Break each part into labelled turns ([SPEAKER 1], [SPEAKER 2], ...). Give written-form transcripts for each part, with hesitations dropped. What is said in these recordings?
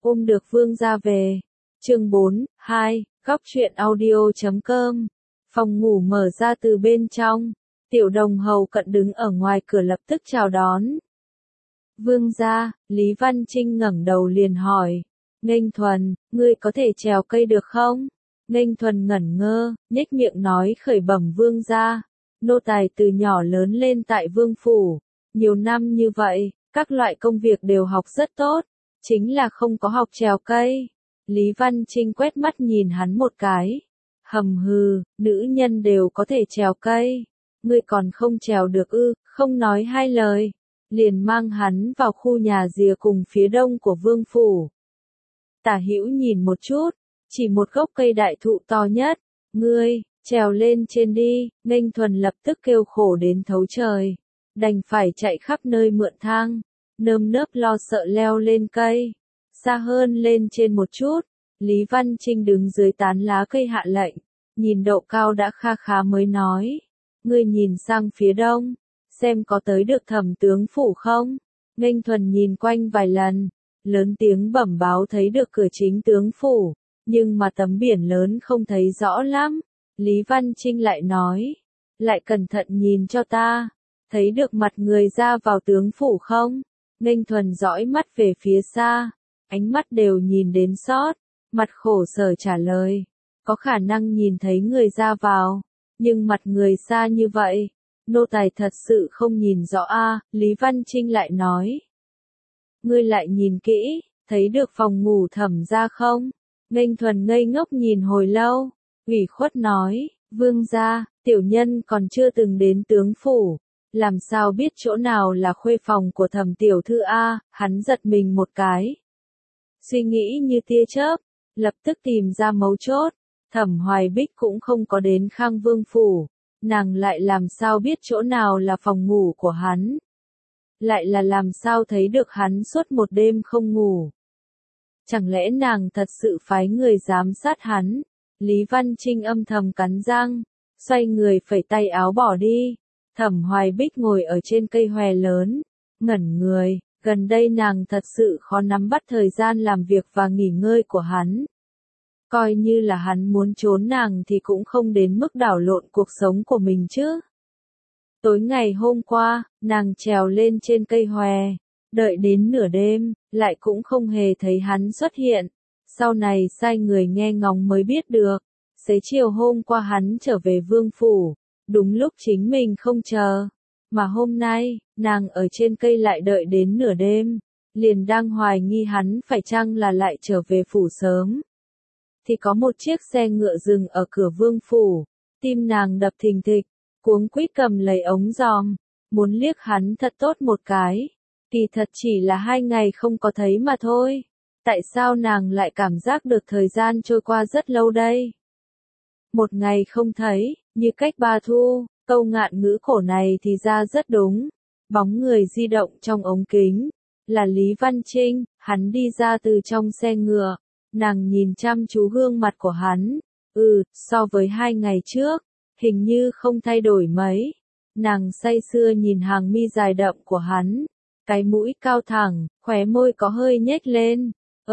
[SPEAKER 1] ôm được vương gia về. Chương 4, 2, góc truyện audio.com. Phòng ngủ mở ra từ bên trong, Tiểu Đồng hầu cận đứng ở ngoài cửa lập tức chào đón. Vương gia, Lý Văn Trinh ngẩng đầu liền hỏi, Nghênh Thuần, ngươi có thể trèo cây được không? Nghênh Thuần ngẩn ngơ, nhếch miệng nói khởi bẩm vương gia, nô tài từ nhỏ lớn lên tại vương phủ, nhiều năm như vậy, các loại công việc đều học rất tốt, chính là không có học trèo cây. Lý Văn Trinh quét mắt nhìn hắn một cái, hầm hừ, nữ nhân đều có thể trèo cây, ngươi còn không trèo được ư? Không nói hai lời, liền mang hắn vào khu nhà rìa cùng phía đông của vương phủ. Tả Hữu nhìn một chút, chỉ một gốc cây đại thụ to nhất, ngươi, trèo lên trên đi. Nghênh Thuần lập tức kêu khổ đến thấu trời, đành phải chạy khắp nơi mượn thang, nơm nớp lo sợ leo lên cây. Xa hơn lên trên một chút, Lý Văn Trinh đứng dưới tán lá cây hạ lệnh, nhìn độ cao đã kha khá mới nói, ngươi nhìn sang phía đông, xem có tới được Thẩm tướng phủ không? Nghênh Thuần nhìn quanh vài lần, lớn tiếng bẩm báo thấy được cửa chính tướng phủ, nhưng mà tấm biển lớn không thấy rõ lắm. Lý Văn Trinh lại nói, lại cẩn thận nhìn cho ta, thấy được mặt người ra vào tướng phủ không? Nghênh Thuần dõi mắt về phía xa, ánh mắt đều nhìn đến sót, mặt khổ sở trả lời, có khả năng nhìn thấy người ra vào, nhưng mặt người xa như vậy, nô tài thật sự không nhìn rõ a. Lý Văn Trinh lại nói, ngươi lại nhìn kỹ, thấy được phòng ngủ Thẩm gia không? Nghênh Thuần ngây ngốc nhìn hồi lâu, ủy khuất nói, vương gia, tiểu nhân còn chưa từng đến tướng phủ, làm sao biết chỗ nào là khuê phòng của Thẩm tiểu thư a? Hắn giật mình một cái, suy nghĩ như tia chớp, lập tức tìm ra mấu chốt. Thẩm Hoài Bích cũng không có đến Khang Vương phủ, nàng lại làm sao biết chỗ nào là phòng ngủ của hắn? Lại là làm sao thấy được hắn suốt một đêm không ngủ? Chẳng lẽ nàng thật sự phái người giám sát hắn? Lý Văn Trinh âm thầm cắn răng, xoay người phẩy tay áo bỏ đi. Thẩm Hoài Bích ngồi ở trên cây hòe lớn, ngẩn người, gần đây nàng thật sự khó nắm bắt thời gian làm việc và nghỉ ngơi của hắn. Coi như là hắn muốn trốn nàng thì cũng không đến mức đảo lộn cuộc sống của mình chứ. Tối ngày hôm qua, nàng trèo lên trên cây hòe, đợi đến nửa đêm, lại cũng không hề thấy hắn xuất hiện. Sau này sai người nghe ngóng mới biết được, xế chiều hôm qua hắn trở về vương phủ, đúng lúc chính mình không chờ. Mà hôm nay, nàng ở trên cây lại đợi đến nửa đêm, liền đang hoài nghi hắn phải chăng là lại trở về phủ sớm. Thì có một chiếc xe ngựa dừng ở cửa vương phủ, tim nàng đập thình thịch, cuống quýt cầm lấy ống giòm, muốn liếc hắn thật tốt một cái. Kỳ thật chỉ là 2 ngày không có thấy mà thôi. Tại sao nàng lại cảm giác được thời gian trôi qua rất lâu đây? 1 ngày không thấy, như cách 3 thu, câu ngạn ngữ cổ này thì ra rất đúng. Bóng người di động trong ống kính, là Lý Văn Trinh, hắn đi ra từ trong xe ngựa, nàng nhìn chăm chú gương mặt của hắn, so với 2 ngày trước, hình như không thay đổi mấy. Nàng say sưa nhìn hàng mi dài đậm của hắn, cái mũi cao thẳng, khóe môi có hơi nhếch lên.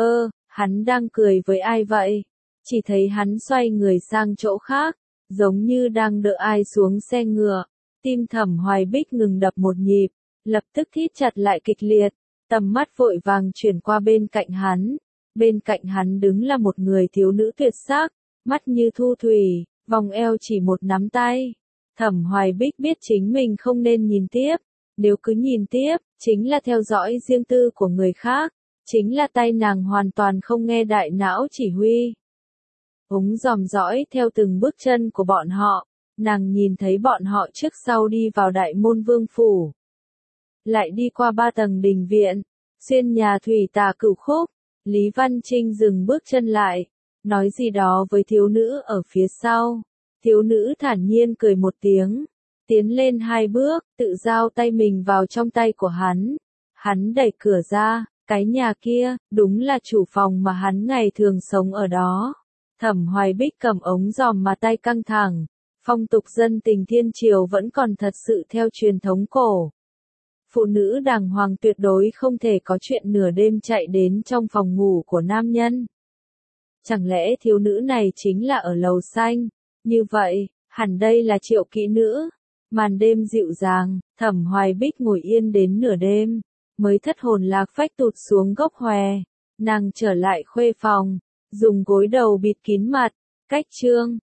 [SPEAKER 1] Hắn đang cười với ai vậy? Chỉ thấy hắn xoay người sang chỗ khác, giống như đang đợi ai xuống xe ngựa. Tim Thẩm Hoài Bích ngừng đập một nhịp, lập tức thít chặt lại kịch liệt, tầm mắt vội vàng chuyển qua bên cạnh hắn. Bên cạnh hắn đứng là một người thiếu nữ tuyệt sắc, mắt như thu thủy, vòng eo chỉ một nắm tay. Thẩm Hoài Bích biết chính mình không nên nhìn tiếp, nếu cứ nhìn tiếp, chính là theo dõi riêng tư của người khác, chính là tay nàng hoàn toàn không nghe đại não chỉ huy. Ống dòm dõi theo từng bước chân của bọn họ, nàng nhìn thấy bọn họ trước sau đi vào đại môn vương phủ. Lại đi qua 3 tầng đình viện, xuyên nhà thủy tà cửu khúc, Lý Văn Trinh dừng bước chân lại, nói gì đó với thiếu nữ ở phía sau. Thiếu nữ thản nhiên cười một tiếng, tiến lên 2 bước, tự giao tay mình vào trong tay của hắn. Hắn đẩy cửa ra, cái nhà kia, đúng là chủ phòng mà hắn ngày thường sống ở đó. Thẩm Hoài Bích cầm ống giòm mà tay căng thẳng, phong tục dân tình thiên triều vẫn còn thật sự theo truyền thống cổ. Phụ nữ đàng hoàng tuyệt đối không thể có chuyện nửa đêm chạy đến trong phòng ngủ của nam nhân. Chẳng lẽ thiếu nữ này chính là ở lầu xanh? Như vậy, hẳn đây là Triệu kỹ nữ. Màn đêm dịu dàng, Thẩm Hoài Bích ngồi yên đến nửa đêm, mới thất hồn lạc phách tụt xuống gốc hòe. Nàng trở lại khuê phòng, dùng gối đầu bịt kín mặt, cách trương.